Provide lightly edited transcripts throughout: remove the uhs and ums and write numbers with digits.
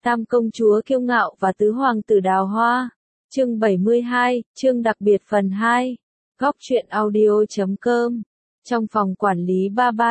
Tam công chúa kiêu ngạo và tứ hoàng tử đào hoa. Chương 72, chương đặc biệt phần 2. Góc truyện audio.com. Trong phòng quản lý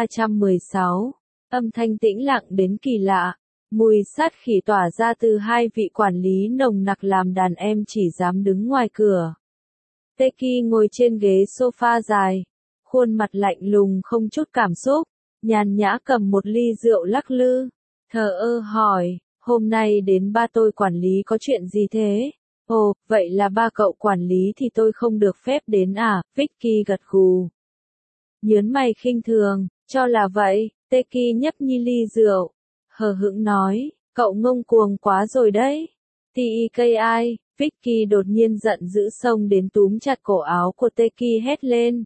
3316, âm thanh tĩnh lặng đến kỳ lạ. Mùi sát khỉ tỏa ra từ hai vị quản lý nồng nặc làm đàn em chỉ dám đứng ngoài cửa. Teki ngồi trên ghế sofa dài, khuôn mặt lạnh lùng không chút cảm xúc, nhàn nhã cầm một ly rượu lắc lư, thờ ơ hỏi, hôm nay đến ba tôi quản lý có chuyện gì thế? Ồ, vậy là ba cậu quản lý thì tôi không được phép đến à? Vicky gật gù. Nhớn mày khinh thường, cho là vậy, Teki nhấp nhi ly rượu, hờ hững nói, cậu ngông cuồng quá rồi đấy. Teki, Vicky đột nhiên giận dữ xông đến túm chặt cổ áo của Teki hét lên.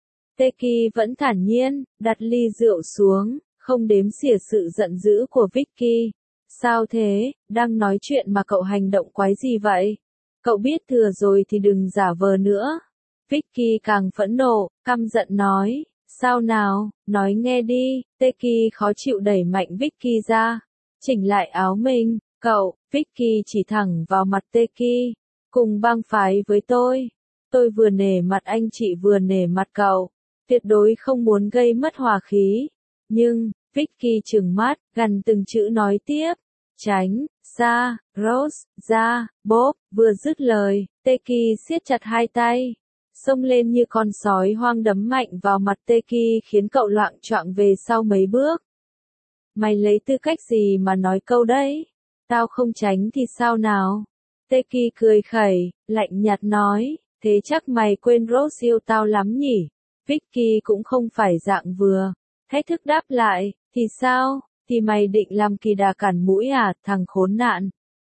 Teki vẫn thản nhiên, đặt ly rượu xuống, không đếm xỉa sự giận dữ của Vicky. Sao thế, đang nói chuyện mà cậu hành động quái gì vậy? Cậu biết thừa rồi thì đừng giả vờ nữa. Vicky càng phẫn nộ, căm giận nói, sao nào, nói nghe đi. Teki khó chịu đẩy mạnh Vicky ra, chỉnh lại áo mình, cậu, Vicky chỉ thẳng vào mặt Teki, cùng bang phái với tôi vừa nể mặt anh chị vừa nể mặt cậu, tuyệt đối không muốn gây mất hòa khí. Nhưng, Vicky trừng mắt, gằn từng chữ nói tiếp, tránh, xa, Rose, ra, Bob, vừa dứt lời, Teki siết chặt hai tay, xông lên như con sói hoang đấm mạnh vào mặt Teki khiến cậu loạng choạng về sau mấy bước. Mày lấy tư cách gì mà nói câu đấy? Tao không tránh thì sao nào? Teki cười khẩy, lạnh nhạt nói, thế chắc mày quên Rose yêu tao lắm nhỉ? Vicky cũng không phải dạng vừa, thách thức đáp lại, thì sao? Thì mày định làm kỳ đà cản mũi à, thằng khốn nạn?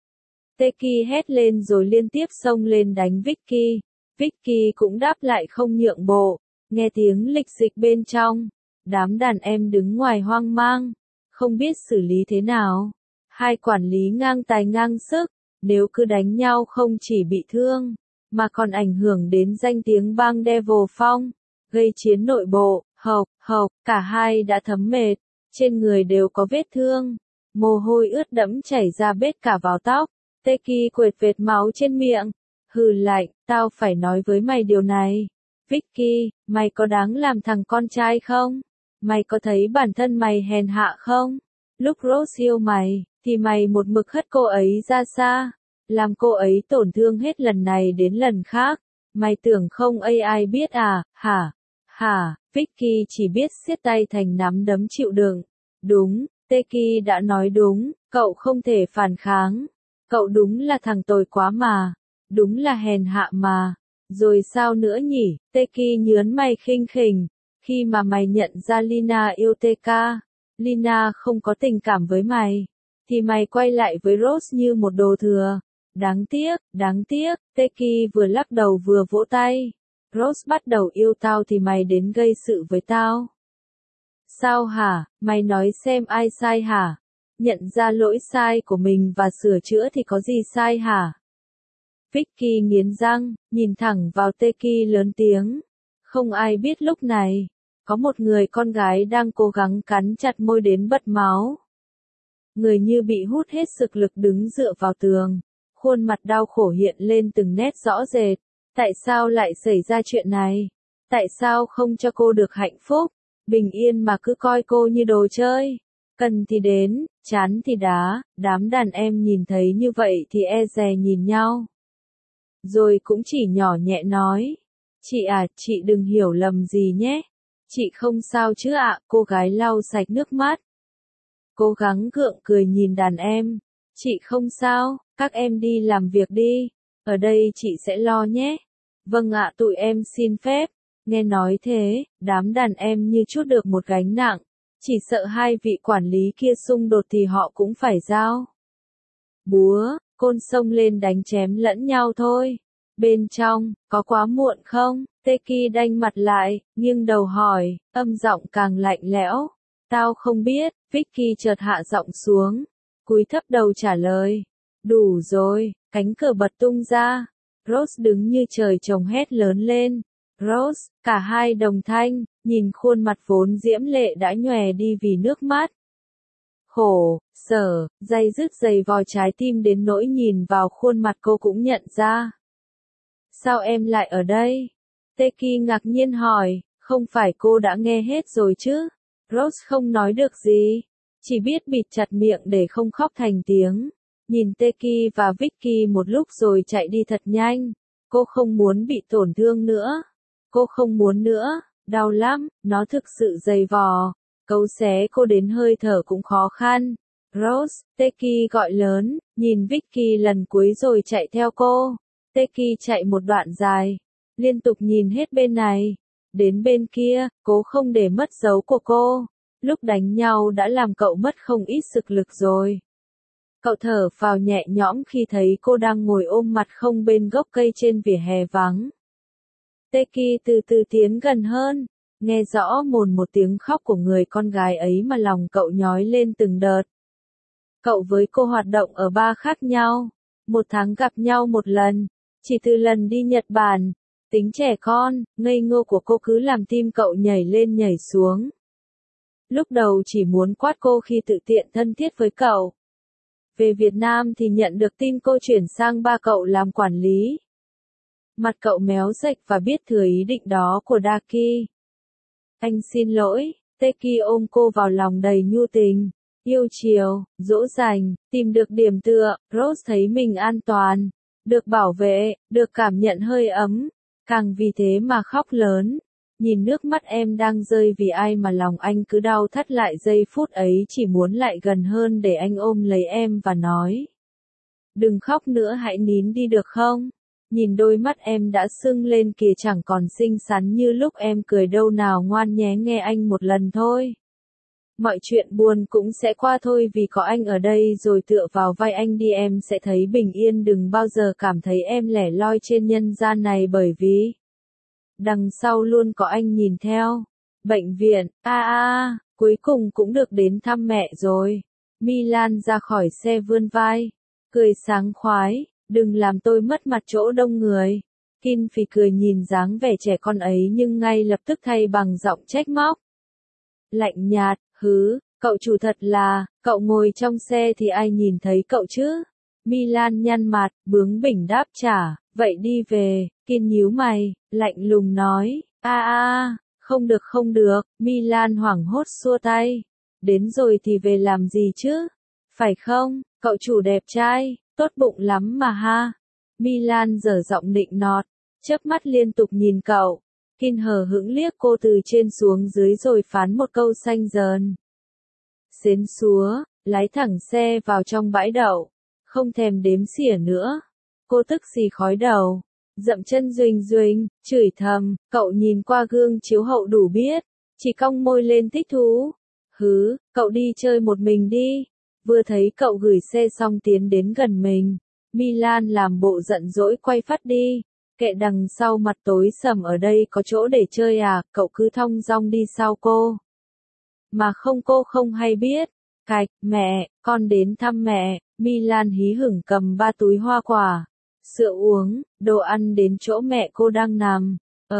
Teki hét lên rồi liên tiếp xông lên đánh Vicky. Vicky cũng đáp lại không nhượng bộ, nghe tiếng lịch dịch bên trong. Đám đàn em đứng ngoài hoang mang, không biết xử lý thế nào. Hai quản lý ngang tài ngang sức, nếu cứ đánh nhau không chỉ bị thương, mà còn ảnh hưởng đến danh tiếng bang Devil Phong, gây chiến nội bộ, cả hai đã thấm mệt, trên người đều có vết thương, mồ hôi ướt đẫm chảy ra bết cả vào tóc. Teki quệt vệt máu trên miệng, hừ lạnh, tao phải nói với mày điều này. Vicky, mày có đáng làm thằng con trai không? Mày có thấy bản thân mày hèn hạ không? Lúc Rose yêu mày, thì mày một mực hất cô ấy ra xa, làm cô ấy tổn thương hết lần này đến lần khác. Mày tưởng không ai biết à, hả? Vicky chỉ biết siết tay thành nắm đấm chịu đựng. Đúng, Teki đã nói đúng, cậu không thể phản kháng. Cậu đúng là thằng tồi quá mà, đúng là hèn hạ mà. Rồi sao nữa nhỉ? Teki nhớn mày khinh khỉnh, khi mà mày nhận ra Lina yêu Teka, Lina không có tình cảm với mày, thì mày quay lại với Rose như một đồ thừa. Đáng tiếc, Teki vừa lắc đầu vừa vỗ tay. Rose bắt đầu yêu tao thì mày đến gây sự với tao. Sao hả, mày nói xem ai sai hả? Nhận ra lỗi sai của mình và sửa chữa thì có gì sai hả? Vicky nghiến răng, nhìn thẳng vào Teki lớn tiếng. Không ai biết lúc này, có một người con gái đang cố gắng cắn chặt môi đến bật máu. Người như bị hút hết sức lực đứng dựa vào tường, khuôn mặt đau khổ hiện lên từng nét rõ rệt. Tại sao lại xảy ra chuyện này? Tại sao không cho cô được hạnh phúc, bình yên mà cứ coi cô như đồ chơi? Cần thì đến, chán thì đá, đám đàn em nhìn thấy như vậy thì e dè nhìn nhau. Rồi cũng chỉ nhỏ nhẹ nói, chị à, chị đừng hiểu lầm gì nhé. Chị không sao chứ ạ, cô gái lau sạch nước mắt. Cố gắng gượng cười nhìn đàn em, chị không sao, các em đi làm việc đi, ở đây chị sẽ lo nhé. Vâng ạ, tụi em xin phép. Nghe nói thế, đám đàn em như trút được một gánh nặng. Chỉ sợ hai vị quản lý kia xung đột thì họ cũng phải giao búa, côn xông lên đánh chém lẫn nhau thôi. Bên trong, có quá muộn không? Teki đanh mặt lại, nghiêng đầu hỏi, âm giọng càng lạnh lẽo. Tao không biết. Vicky chợt hạ giọng xuống, cúi thấp đầu trả lời. Đủ rồi, cánh cửa bật tung ra. Rose đứng như trời trồng hét lớn lên. Rose, cả hai đồng thanh, nhìn khuôn mặt vốn diễm lệ đã nhòe đi vì nước mắt. khổ, sở, day dứt dày vò trái tim đến nỗi nhìn vào khuôn mặt cô cũng nhận ra. Sao em lại ở đây? Teki ngạc nhiên hỏi, không phải cô đã nghe hết rồi chứ? Rose không nói được gì, chỉ biết bịt chặt miệng để không khóc thành tiếng. Nhìn Teki và Vicky một lúc rồi chạy đi thật nhanh. Cô không muốn bị tổn thương nữa. Cô không muốn nữa, đau lắm, nó thực sự dày vò. Cấu xé cô đến hơi thở cũng khó khăn. Rose, Teki gọi lớn, nhìn Vicky lần cuối rồi chạy theo cô. Teki chạy một đoạn dài, liên tục nhìn hết bên này, đến bên kia, cố không để mất dấu của cô. Lúc đánh nhau đã làm cậu mất không ít sức lực rồi. Cậu thở phào nhẹ nhõm khi thấy cô đang ngồi ôm mặt không bên gốc cây trên vỉa hè vắng. Teki từ từ tiến gần hơn, nghe rõ một tiếng khóc của người con gái ấy mà lòng cậu nhói lên từng đợt. Cậu với cô hoạt động ở bar khác nhau, 1 tháng gặp nhau 1 lần, chỉ từ lần đi Nhật Bản. Tính trẻ con, ngây ngô của cô cứ làm tim cậu nhảy lên nhảy xuống. Lúc đầu chỉ muốn quát cô khi tự tiện thân thiết với cậu. Về Việt Nam thì nhận được tin cô chuyển sang ba cậu làm quản lý. Mặt cậu méo rệch và biết thừa ý định đó của Daki. Anh xin lỗi, Teki ôm cô vào lòng đầy nhu tình, yêu chiều, dỗ dành, tìm được điểm tựa. Rose thấy mình an toàn, được bảo vệ, được cảm nhận hơi ấm, càng vì thế mà khóc lớn. Nhìn nước mắt em đang rơi vì ai mà lòng anh cứ đau thắt lại giây phút ấy, chỉ muốn lại gần hơn để anh ôm lấy em và nói. Đừng khóc nữa, hãy nín đi được không? Nhìn đôi mắt em đã sưng lên kìa, chẳng còn xinh xắn như lúc em cười đâu nào, ngoan nhé, nghe anh một lần thôi. Mọi chuyện buồn cũng sẽ qua thôi, vì có anh ở đây rồi, tựa vào vai anh đi em sẽ thấy bình yên. Đừng bao giờ cảm thấy em lẻ loi trên nhân gian này, bởi vì đằng sau luôn có anh nhìn theo. Bệnh viện, cuối cùng cũng được đến thăm mẹ rồi. Milan ra khỏi xe vươn vai, cười sáng khoái, đừng làm tôi mất mặt chỗ đông người. Kin phì cười nhìn dáng vẻ trẻ con ấy nhưng ngay lập tức thay bằng giọng trách móc. Lạnh nhạt, cậu chủ thật là, cậu ngồi trong xe thì ai nhìn thấy cậu chứ? Milan nhăn mặt, bướng bỉnh đáp trả, vậy đi về. Kin nhíu mày, lạnh lùng nói, không được, Milan hoảng hốt xua tay. Đến rồi thì về làm gì chứ? Phải không, cậu chủ đẹp trai, tốt bụng lắm mà ha. Milan dở giọng nịnh nọt, chớp mắt liên tục nhìn cậu. Kin hờ hững liếc cô từ trên xuống dưới rồi phán một câu xanh dờn. Xến xúa, lái thẳng xe vào trong bãi đậu, không thèm đếm xỉa nữa. Cô tức xì khói đầu, dậm chân duỳnh duỳnh, chửi thầm. Cậu nhìn qua gương chiếu hậu đủ biết, chỉ cong môi lên thích thú. Cậu đi chơi một mình đi. Vừa thấy cậu gửi xe xong tiến đến gần mình, Milan làm bộ giận dỗi quay phát đi. Kệ, đằng sau mặt tối sầm, ở đây có chỗ để chơi à? Cậu cứ thong dong đi sau cô. Mà không, cô không hay biết. Cạch, mẹ, con đến thăm mẹ. Milan hí hửng cầm 3 túi hoa quả, sữa uống, đồ ăn đến chỗ mẹ cô đang nằm.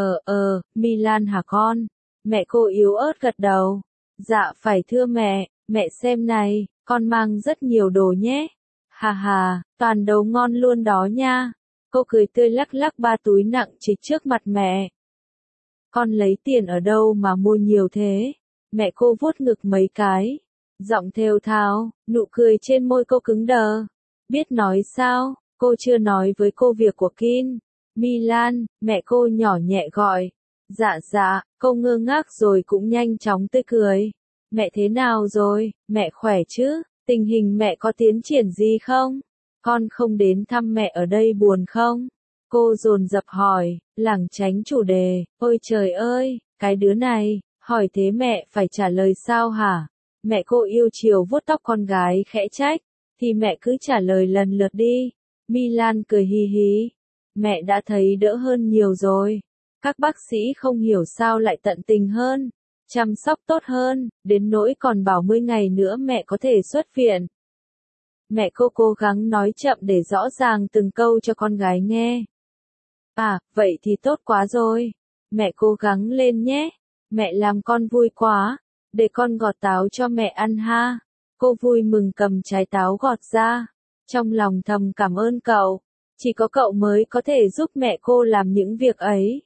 Milan hả con? Mẹ cô yếu ớt gật đầu. Dạ phải thưa mẹ, mẹ xem này, con mang rất nhiều đồ nhé. Hà, toàn đồ ngon luôn đó nha. Cô cười tươi lắc lắc 3 túi nặng trịch trước mặt mẹ. Con lấy tiền ở đâu mà mua nhiều thế? Mẹ cô vuốt ngực mấy cái, giọng thều thào, nụ cười trên môi cô cứng đờ. Biết nói sao, cô chưa nói với cô việc của Kin. Milan, mẹ cô nhỏ nhẹ gọi. Dạ, cô ngơ ngác rồi cũng nhanh chóng tươi cười. Mẹ thế nào rồi, mẹ khỏe chứ? Tình hình mẹ có tiến triển gì không? Con không đến thăm mẹ ở đây buồn không? Cô dồn dập hỏi, lảng tránh chủ đề. Ôi trời ơi, cái đứa này, hỏi thế mẹ phải trả lời sao hả? Mẹ cô yêu chiều vuốt tóc con gái khẽ trách. Thì mẹ cứ trả lời lần lượt đi. Milan cười hì hì. Mẹ đã thấy đỡ hơn nhiều rồi. Các bác sĩ không hiểu sao lại tận tình hơn, chăm sóc tốt hơn, đến nỗi còn bảo 10 ngày nữa mẹ có thể xuất viện. Mẹ cô cố gắng nói chậm để rõ ràng từng câu cho con gái nghe. Vậy thì tốt quá rồi. Mẹ cố gắng lên nhé. Mẹ làm con vui quá. Để con gọt táo cho mẹ ăn ha. Cô vui mừng cầm trái táo gọt ra. Trong lòng thầm cảm ơn cậu. Chỉ có cậu mới có thể giúp mẹ cô làm những việc ấy.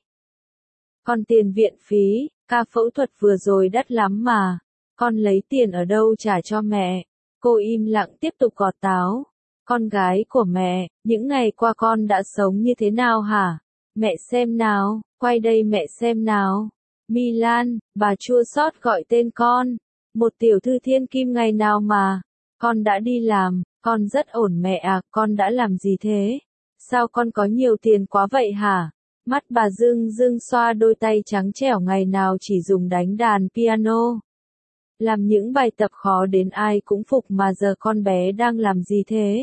Còn tiền viện phí, ca phẫu thuật vừa rồi đắt lắm mà. Con lấy tiền ở đâu trả cho mẹ? Cô im lặng tiếp tục gọt táo. Con gái của mẹ, những ngày qua con đã sống như thế nào hả? Mẹ xem nào, quay đây mẹ xem nào. Milan, bà chua xót gọi tên con. Một tiểu thư thiên kim ngày nào mà. Con đã đi làm, con rất ổn mẹ à, con đã làm gì thế? Sao con có nhiều tiền quá vậy hả? Mắt bà rưng rưng xoa đôi tay trắng trẻo ngày nào chỉ dùng đánh đàn piano. Làm những bài tập khó đến ai cũng phục mà giờ con bé đang làm gì thế?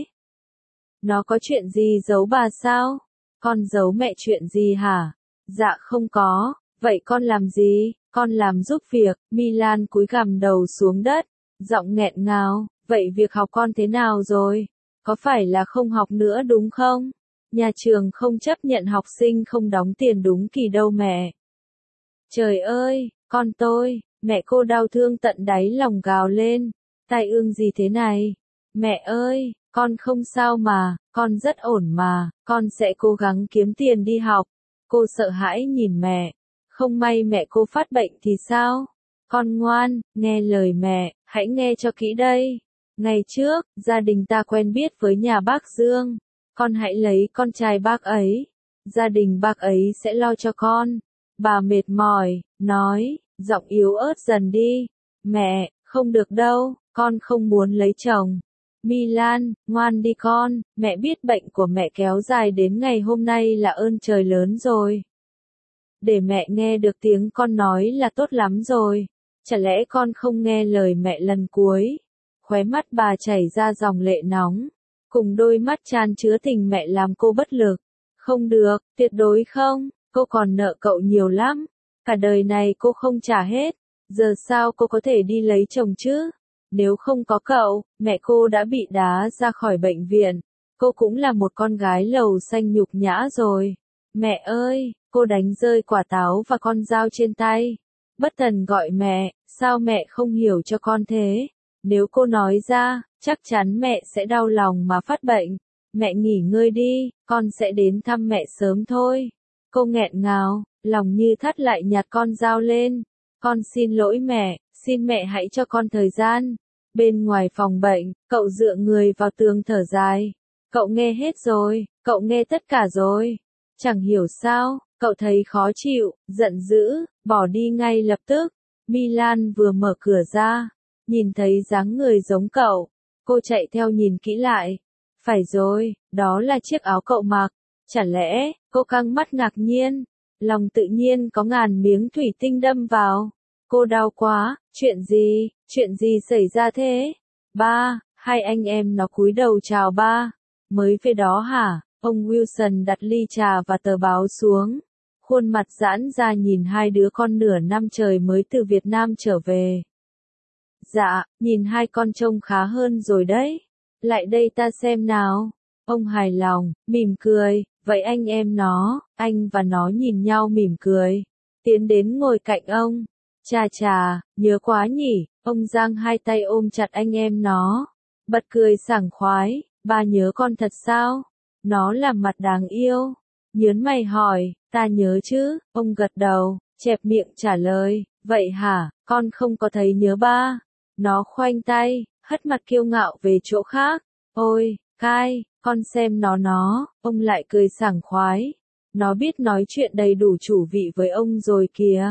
Nó có chuyện gì giấu bà sao? Con giấu mẹ chuyện gì hả? Dạ không có, vậy con làm gì? Con làm giúp việc. Milan cúi gằm đầu xuống đất, giọng nghẹn ngào, vậy việc học con thế nào rồi? Có phải là không học nữa đúng không? Nhà trường không chấp nhận học sinh không đóng tiền đúng kỳ đâu mẹ. Trời ơi, con tôi, mẹ cô đau thương tận đáy lòng gào lên. Tai ương gì thế này? Mẹ ơi, con không sao mà, con rất ổn mà, con sẽ cố gắng kiếm tiền đi học. Cô sợ hãi nhìn mẹ. Không may mẹ cô phát bệnh thì sao? Con ngoan, nghe lời mẹ, hãy nghe cho kỹ đây. Ngày trước, gia đình ta quen biết với nhà bác Dương. Con hãy lấy con trai bác ấy. Gia đình bác ấy sẽ lo cho con. Bà mệt mỏi, nói, giọng yếu ớt dần đi. Mẹ, không được đâu, con không muốn lấy chồng. Milan, ngoan đi con, mẹ biết bệnh của mẹ kéo dài đến ngày hôm nay là ơn trời lớn rồi. Để mẹ nghe được tiếng con nói là tốt lắm rồi. Chả lẽ con không nghe lời mẹ lần cuối? Khóe mắt bà chảy ra dòng lệ nóng. Cùng đôi mắt chan chứa tình mẹ làm cô bất lực. Không được, tuyệt đối không, cô còn nợ cậu nhiều lắm. Cả đời này cô không trả hết. Giờ sao cô có thể đi lấy chồng chứ? Nếu không có cậu, mẹ cô đã bị đá ra khỏi bệnh viện. Cô cũng là một con gái lầu xanh nhục nhã rồi. Mẹ ơi, cô đánh rơi quả táo và con dao trên tay. Bất thần gọi mẹ, sao mẹ không hiểu cho con thế? Nếu cô nói ra, chắc chắn mẹ sẽ đau lòng mà phát bệnh. Mẹ nghỉ ngơi đi, con sẽ đến thăm mẹ sớm thôi. Cô nghẹn ngào, lòng như thắt lại nhặt con dao lên. Con xin lỗi mẹ, xin mẹ hãy cho con thời gian. Bên ngoài phòng bệnh, cậu dựa người vào tường thở dài. Cậu nghe hết rồi, cậu nghe tất cả rồi. Chẳng hiểu sao, cậu thấy khó chịu, giận dữ, bỏ đi ngay lập tức. Milan vừa mở cửa ra, nhìn thấy dáng người giống cậu. Cô chạy theo nhìn kỹ lại. Phải rồi, đó là chiếc áo cậu mặc. Chả lẽ, cô căng mắt ngạc nhiên. Lòng tự nhiên có ngàn miếng thủy tinh đâm vào. Cô đau quá, chuyện gì xảy ra thế? Ba, hai anh em nó cúi đầu chào ba. Mới về đó hả? Ông Wilson đặt ly trà và tờ báo xuống. Khuôn mặt giãn ra nhìn hai đứa con nửa năm trời mới từ Việt Nam trở về. Dạ, nhìn hai con trông khá hơn rồi đấy. Lại đây ta xem nào. Ông hài lòng, mỉm cười. Vậy anh em nó, anh và nó nhìn nhau mỉm cười. Tiến đến ngồi cạnh ông. Chà chà, nhớ quá nhỉ. Ông giang hai tay ôm chặt anh em nó. Bật cười sảng khoái. Ba nhớ con thật sao? Nó làm mặt đáng yêu. Nhớn mày hỏi, ta nhớ chứ, ông gật đầu, chẹp miệng trả lời, vậy hả, con không có thấy nhớ ba. Nó khoanh tay, hất mặt kiêu ngạo về chỗ khác. Ôi, Kai, con xem nó, ông lại cười sảng khoái. Nó biết nói chuyện đầy đủ chủ vị với ông rồi kìa.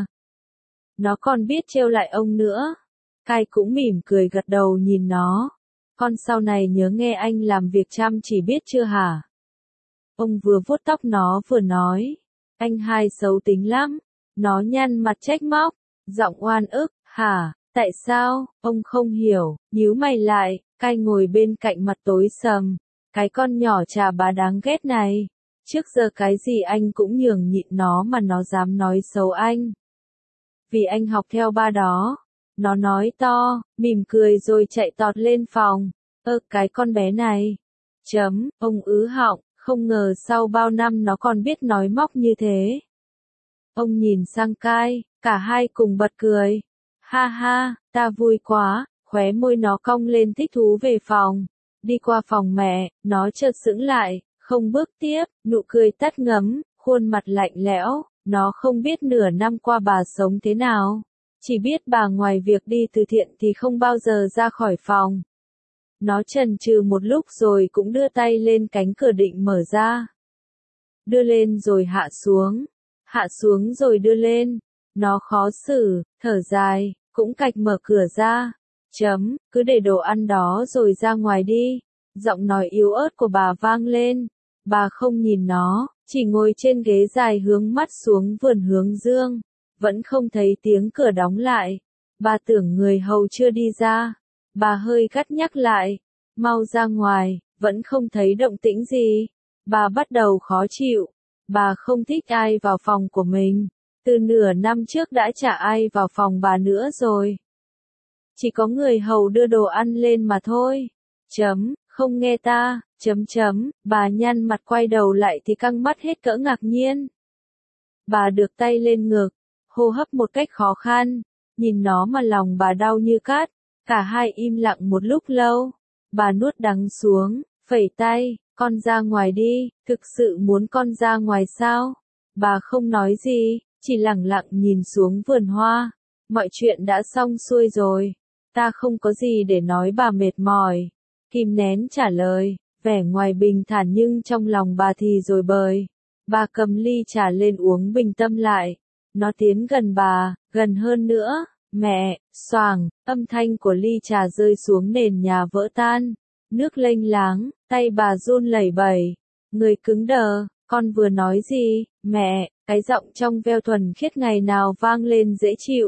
Nó còn biết trêu lại ông nữa. Kai cũng mỉm cười gật đầu nhìn nó. Con sau này nhớ nghe anh làm việc chăm chỉ biết chưa hả? Ông vừa vuốt tóc nó vừa nói. Anh hai xấu tính lắm. Nó nhăn mặt trách móc. Giọng oan ức. Hả? Tại sao? Ông không hiểu. Nhíu mày lại. Kai ngồi bên cạnh mặt tối sầm. Cái con nhỏ chà bá đáng ghét này. Trước giờ cái gì anh cũng nhường nhịn nó mà nó dám nói xấu anh. Vì anh học theo ba đó. Nó nói to, mỉm cười rồi chạy tọt lên phòng. Cái con bé này. Ông ứ họng. Không ngờ sau bao năm nó còn biết nói móc như thế. Ông nhìn sang Kai, cả hai cùng bật cười. Ha ha, ta vui quá, khóe môi nó cong lên thích thú về phòng. Đi qua phòng mẹ, nó chợt sững lại, không bước tiếp, nụ cười tắt ngấm, khuôn mặt lạnh lẽo, nó không biết nửa năm qua bà sống thế nào. Chỉ biết bà ngoài việc đi từ thiện thì không bao giờ ra khỏi phòng. Nó chần chừ một lúc rồi cũng đưa tay lên cánh cửa định mở ra. Đưa lên rồi hạ xuống rồi đưa lên. Nó khó xử, thở dài, cũng cạch mở cửa ra. Cứ để đồ ăn đó rồi ra ngoài đi. Giọng nói yếu ớt của bà vang lên. Bà không nhìn nó, chỉ ngồi trên ghế dài hướng mắt xuống vườn hướng dương. Vẫn không thấy tiếng cửa đóng lại. Bà tưởng người hầu chưa đi ra. Bà hơi gắt nhắc lại. Mau ra ngoài, vẫn không thấy động tĩnh gì. Bà bắt đầu khó chịu. Bà không thích ai vào phòng của mình. Từ nửa năm trước đã chả ai vào phòng bà nữa rồi. Chỉ có người hầu đưa đồ ăn lên mà thôi. Không nghe ta, bà nhăn mặt quay đầu lại thì căng mắt hết cỡ ngạc nhiên. Bà được tay lên ngực, hô hấp một cách khó khăn, nhìn nó mà lòng bà đau như cát. Cả hai im lặng một lúc lâu. Bà nuốt đắng xuống, phẩy tay, con ra ngoài đi, thực sự muốn con ra ngoài sao? Bà không nói gì, chỉ lặng lặng nhìn xuống vườn hoa. Mọi chuyện đã xong xuôi rồi. Ta không có gì để nói, bà mệt mỏi. Kìm nén trả lời, vẻ ngoài bình thản nhưng trong lòng bà thì rồi bời. Bà cầm ly trà lên uống bình tâm lại. Nó tiến gần bà, gần hơn nữa. Mẹ, xoàng, âm thanh của ly trà rơi xuống nền nhà vỡ tan. Nước lênh láng, tay bà run lẩy bẩy. Người cứng đờ, con vừa nói gì, mẹ, cái giọng trong veo thuần khiết ngày nào vang lên dễ chịu.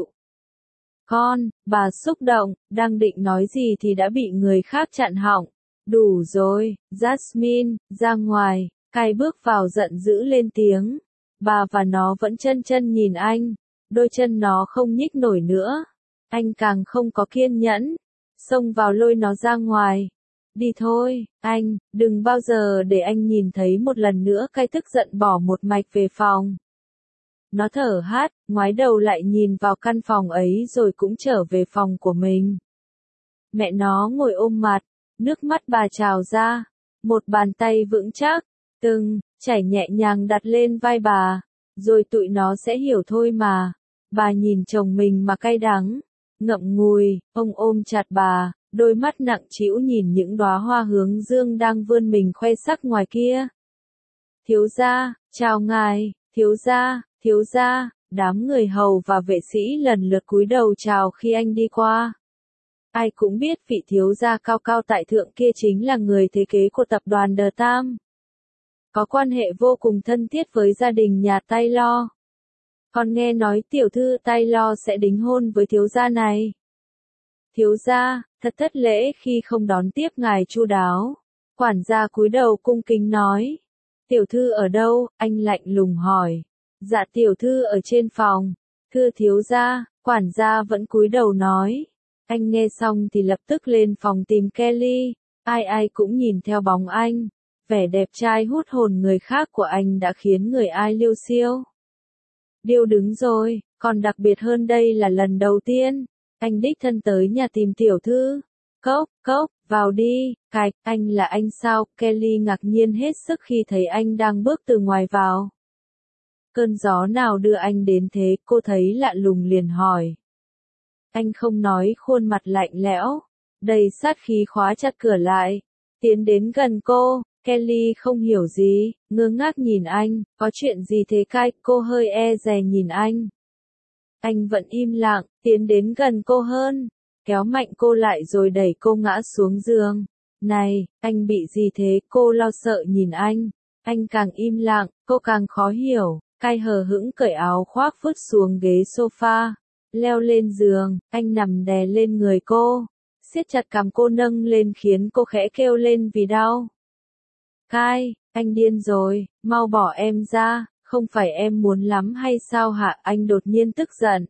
Con, bà xúc động, đang định nói gì thì đã bị người khác chặn họng. Đủ rồi, Jasmine, ra ngoài, Kai bước vào giận dữ lên tiếng. Bà và nó vẫn chân chân nhìn anh, đôi chân nó không nhích nổi nữa. Anh càng không có kiên nhẫn, xông vào lôi nó ra ngoài. Đi thôi, anh, đừng bao giờ để anh nhìn thấy một lần nữa. Kai tức giận bỏ một mạch về phòng. Nó thở hắt, ngoái đầu lại nhìn vào căn phòng ấy rồi cũng trở về phòng của mình. Mẹ nó ngồi ôm mặt, nước mắt bà trào ra. Một bàn tay vững chắc, chảy nhẹ nhàng đặt lên vai bà. Rồi tụi nó sẽ hiểu thôi mà. Bà nhìn chồng mình mà cay đắng, ngậm ngùi, ông ôm chặt bà, đôi mắt nặng trĩu nhìn những đóa hoa hướng dương đang vươn mình khoe sắc ngoài kia. Thiếu gia, chào ngài, thiếu gia, đám người hầu và vệ sĩ lần lượt cúi đầu chào khi anh đi qua. Ai cũng biết vị thiếu gia cao cao tại thượng kia chính là người thế kế của tập đoàn The Tam. Có quan hệ vô cùng thân thiết với gia đình nhà Taylor. Còn nghe nói tiểu thư Taylor sẽ đính hôn với thiếu gia này. Thiếu gia, thật thất lễ khi không đón tiếp ngài chu đáo. Quản gia cúi đầu cung kính nói. Tiểu thư ở đâu? Anh lạnh lùng hỏi. Dạ tiểu thư ở trên phòng. Thưa thiếu gia, quản gia vẫn cúi đầu nói. Anh nghe xong thì lập tức lên phòng tìm Kelly. Ai cũng nhìn theo bóng anh. Vẻ đẹp trai hút hồn người khác của anh đã khiến người ai liêu xiêu. Điêu đứng rồi, còn đặc biệt hơn đây là lần đầu tiên. Anh đích thân tới nhà tìm tiểu thư. Cốc, vào đi. Anh là anh sao? Kelly ngạc nhiên hết sức khi thấy anh đang bước từ ngoài vào. Cơn gió nào đưa anh đến thế? Cô thấy lạ lùng liền hỏi. Anh không nói, khuôn mặt lạnh lẽo, đầy sát khí khóa chặt cửa lại. Tiến đến gần cô, Kelly không hiểu gì, ngơ ngác nhìn anh. Có chuyện gì thế Kai? Cô hơi e dè nhìn anh. Anh vẫn im lặng, tiến đến gần cô hơn, kéo mạnh cô lại rồi đẩy cô ngã xuống giường. Này, anh bị gì thế? Cô lo sợ nhìn anh. Anh càng im lặng, cô càng khó hiểu. Kai hờ hững cởi áo khoác vứt xuống ghế sofa, leo lên giường, anh nằm đè lên người cô, siết chặt cằm cô nâng lên khiến cô khẽ kêu lên vì đau. Kai, anh điên rồi, mau bỏ em ra, không phải em muốn lắm hay sao hả? Anh đột nhiên tức giận.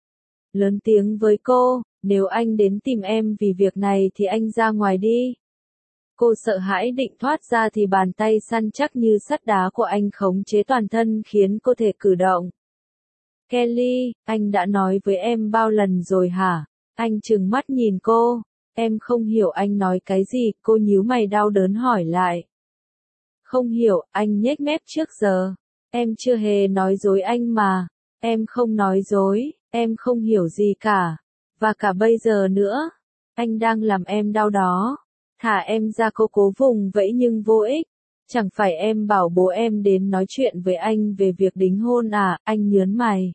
Lớn tiếng với cô, nếu anh đến tìm em vì việc này thì anh ra ngoài đi. Cô sợ hãi định thoát ra thì bàn tay săn chắc như sắt đá của anh khống chế toàn thân khiến cô thể cử động. Kelly, anh đã nói với em bao lần rồi hả? Anh trừng mắt nhìn cô. Em không hiểu anh nói cái gì, cô nhíu mày đau đớn hỏi lại. Không hiểu, anh nhếch mép trước giờ. Em chưa hề nói dối anh mà. Em không nói dối, em không hiểu gì cả. Và cả bây giờ nữa. Anh đang làm em đau đó. Thả em ra, cô cố vùng vẫy nhưng vô ích. Chẳng phải em bảo bố em đến nói chuyện với anh về việc đính hôn à, anh nhớn mày.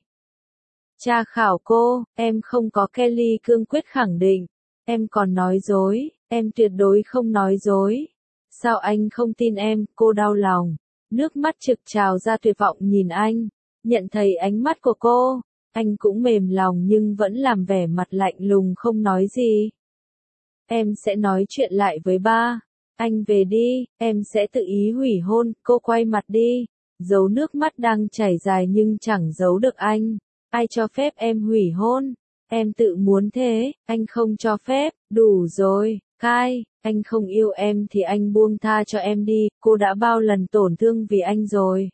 Tra khảo cô, em không có. Kelly cương quyết khẳng định. Em còn nói dối, em tuyệt đối không nói dối. Sao anh không tin em, cô đau lòng. Nước mắt trực trào ra tuyệt vọng nhìn anh. Nhận thấy ánh mắt của cô, anh cũng mềm lòng nhưng vẫn làm vẻ mặt lạnh lùng không nói gì. Em sẽ nói chuyện lại với ba. Anh về đi, em sẽ tự ý hủy hôn. Cô quay mặt đi, giấu nước mắt đang chảy dài nhưng chẳng giấu được anh. Ai cho phép em hủy hôn? Em tự muốn thế, anh không cho phép. Đủ rồi, Kai, anh không yêu em thì anh buông tha cho em đi. Cô đã bao lần tổn thương vì anh rồi.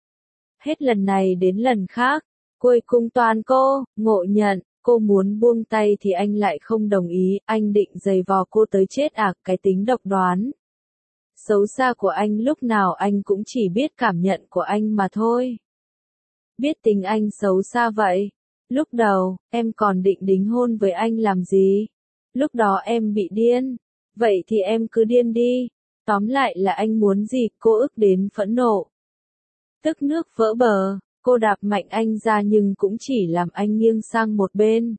Hết lần này đến lần khác, cuối cùng toàn cô, ngộ nhận. Cô muốn buông tay thì anh lại không đồng ý. Anh định giày vò cô tới chết à? Cái tính độc đoán xấu xa của anh lúc nào anh cũng chỉ biết cảm nhận của anh mà thôi. Biết tính anh xấu xa vậy. Lúc đầu, em còn định đính hôn với anh làm gì? Lúc đó em bị điên. Vậy thì em cứ điên đi. Tóm lại là anh muốn gì? Cô ức đến phẫn nộ. Tức nước vỡ bờ, cô đạp mạnh anh ra nhưng cũng chỉ làm anh nghiêng sang một bên.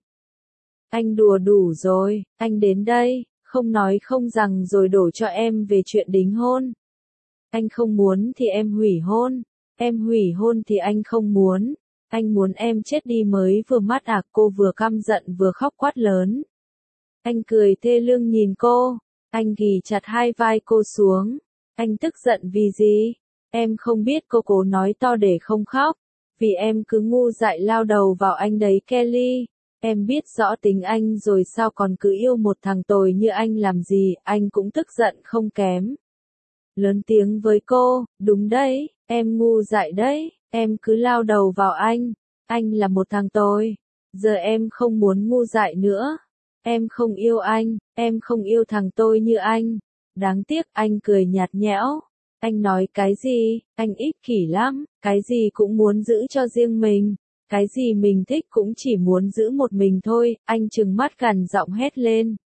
Anh đùa đủ rồi, anh đến đây, không nói không rằng rồi đổ cho em về chuyện đính hôn. Anh không muốn thì em hủy hôn. Em hủy hôn thì anh không muốn. Anh muốn em chết đi mới vừa mắt à? Cô vừa căm giận vừa khóc quát lớn. Anh cười thê lương nhìn cô. Anh ghì chặt hai vai cô xuống. Anh tức giận vì gì? Em không biết, cô cố nói to để không khóc. Vì em cứ ngu dại lao đầu vào anh đấy Kelly. Em biết rõ tính anh rồi sao còn cứ yêu một thằng tồi như anh làm gì? Anh cũng tức giận không kém. Lớn tiếng với cô, đúng đấy, em ngu dại đấy, em cứ lao đầu vào anh là một thằng tồi. Giờ em không muốn ngu dại nữa. Em không yêu anh, em không yêu thằng tôi như anh. Đáng tiếc. Anh cười nhạt nhẽo. Anh nói cái gì? Anh ích kỷ lắm, cái gì cũng muốn giữ cho riêng mình. Cái gì mình thích cũng chỉ muốn giữ một mình thôi. Anh trừng mắt gằn giọng hét lên.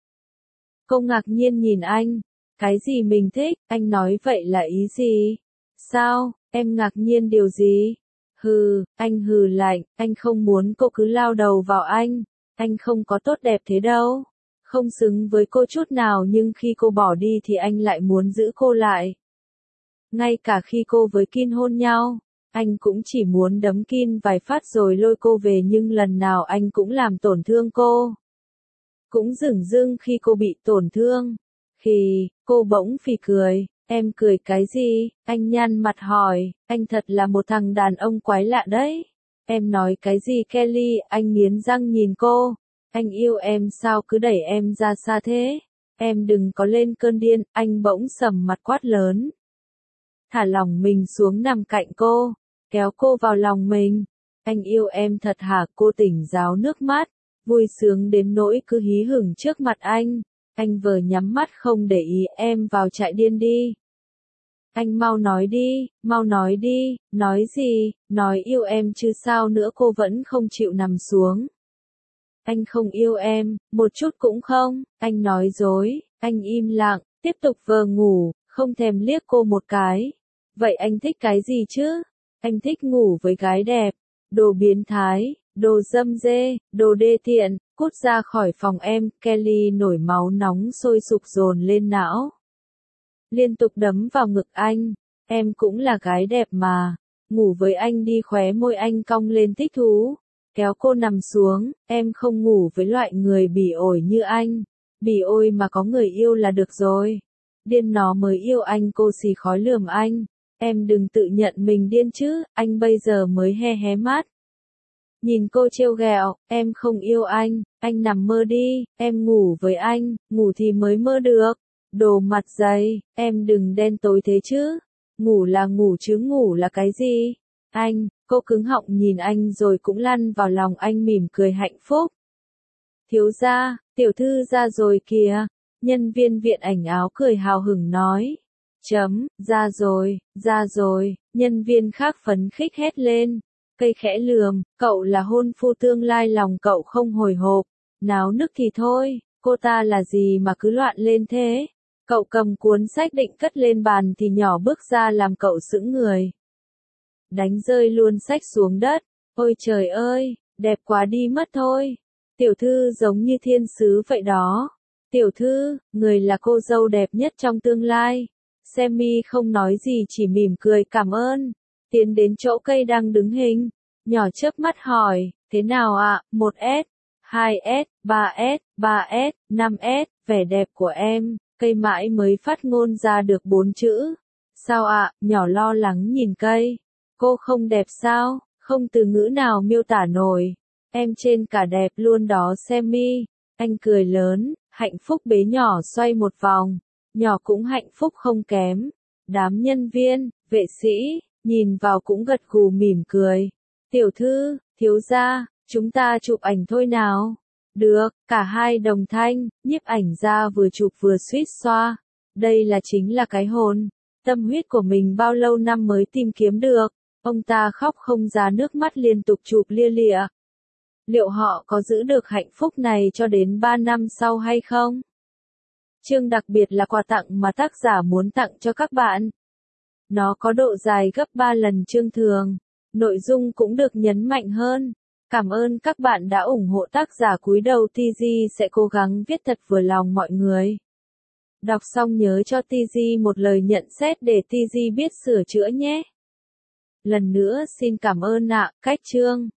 Cô ngạc nhiên nhìn anh. Cái gì mình thích? Anh nói vậy là ý gì? Sao? Em ngạc nhiên điều gì? Hừ, anh hừ lạnh. Anh không muốn cô cứ lao đầu vào anh. Anh không có tốt đẹp thế đâu. Không xứng với cô chút nào, nhưng khi cô bỏ đi thì anh lại muốn giữ cô lại. Ngay cả khi cô với Kin hôn nhau, anh cũng chỉ muốn đấm Kin vài phát rồi lôi cô về, nhưng lần nào anh cũng làm tổn thương cô. Cũng dửng dưng khi cô bị tổn thương. Khi, cô bỗng phì cười. Em cười cái gì? Anh nhăn mặt hỏi. Anh thật là một thằng đàn ông quái lạ đấy. Em nói cái gì Kelly? Anh nghiến răng nhìn cô. Anh yêu em sao cứ đẩy em ra xa thế? Em đừng có lên cơn điên. Anh bỗng sầm mặt quát lớn. Thả lỏng mình xuống nằm cạnh cô. Kéo cô vào lòng mình. Anh yêu em thật hả? Cô tỉnh ráo nước mắt. Vui sướng đến nỗi cứ hí hửng trước mặt anh. Anh vờ nhắm mắt không để ý. Em vào trại điên đi. Anh mau nói đi, mau nói đi. Nói gì? Nói yêu em chứ sao nữa? Cô vẫn không chịu nằm xuống. Anh không yêu em, một chút cũng không. Anh nói dối. Anh im lặng, tiếp tục vờ ngủ, không thèm liếc cô một cái. Vậy anh thích cái gì chứ? Anh thích ngủ với gái đẹp. Đồ biến thái, đồ dâm dê, đồ đê tiện, cút ra khỏi phòng em. Kelly nổi máu nóng sôi sục dồn lên não. Liên tục đấm vào ngực anh. Em cũng là gái đẹp mà. Ngủ với anh đi. Khóe môi anh cong lên thích thú. Kéo cô nằm xuống. Em không ngủ với loại người bỉ ổi như anh. Bỉ ổi mà có người yêu là được rồi. Điên nó mới yêu anh. Cô xì khói lườm anh. Em đừng tự nhận mình điên chứ. Anh bây giờ mới hé hé mắt. Nhìn cô trêu ghẹo. Em không yêu anh nằm mơ đi. Em ngủ với anh, ngủ thì mới mơ được. Đồ mặt dày, em đừng đen tối thế chứ. Ngủ là ngủ chứ ngủ là cái gì? Anh, cô cứng họng nhìn anh rồi cũng lăn vào lòng anh mỉm cười hạnh phúc. Thiếu gia, tiểu thư ra rồi kìa. Nhân viên viện ảnh áo cười hào hứng nói. Ra rồi, nhân viên khác phấn khích hét lên. Cây khẽ lườm, cậu là hôn phu tương lai lòng cậu không hồi hộp. Náo nức thì thôi, cô ta là gì mà cứ loạn lên thế? Cậu cầm cuốn sách định cất lên bàn thì nhỏ bước ra làm cậu sững người. Đánh rơi luôn sách xuống đất. Ôi trời ơi, đẹp quá đi mất thôi. Tiểu thư giống như thiên sứ vậy đó. Tiểu thư, người là cô dâu đẹp nhất trong tương lai. Sammy không nói gì chỉ mỉm cười cảm ơn. Tiến đến chỗ cây đang đứng hình. Nhỏ chớp mắt hỏi, thế nào ạ? 1S, 2S, 3S, 3S, 5S, vẻ đẹp của em. Cây mãi mới phát ngôn ra được 4 chữ. Sao ạ? Nhỏ lo lắng nhìn cây. Cô không đẹp sao? Không từ ngữ nào miêu tả nổi. Em trên cả đẹp luôn đó Sammy. Anh cười lớn, hạnh phúc bế nhỏ xoay một vòng. Nhỏ cũng hạnh phúc không kém. Đám nhân viên, vệ sĩ, nhìn vào cũng gật gù mỉm cười. Tiểu thư, thiếu gia, chúng ta chụp ảnh thôi nào. Được, cả hai đồng thanh, nhiếp ảnh ra vừa chụp vừa suýt xoa. Đây là chính là cái hồn, tâm huyết của mình bao lâu năm mới tìm kiếm được. Ông ta khóc không ra nước mắt liên tục chụp lia lịa. Liệu họ có giữ được hạnh phúc này cho đến 3 năm sau hay không? Chương đặc biệt là quà tặng mà tác giả muốn tặng cho các bạn. Nó có độ dài gấp 3 lần chương thường. Nội dung cũng được nhấn mạnh hơn. Cảm ơn các bạn đã ủng hộ tác giả cúi đầu TG sẽ cố gắng viết thật vừa lòng mọi người. Đọc xong nhớ cho TG một lời nhận xét để TG biết sửa chữa nhé. Lần nữa xin cảm ơn ạ, cách chương.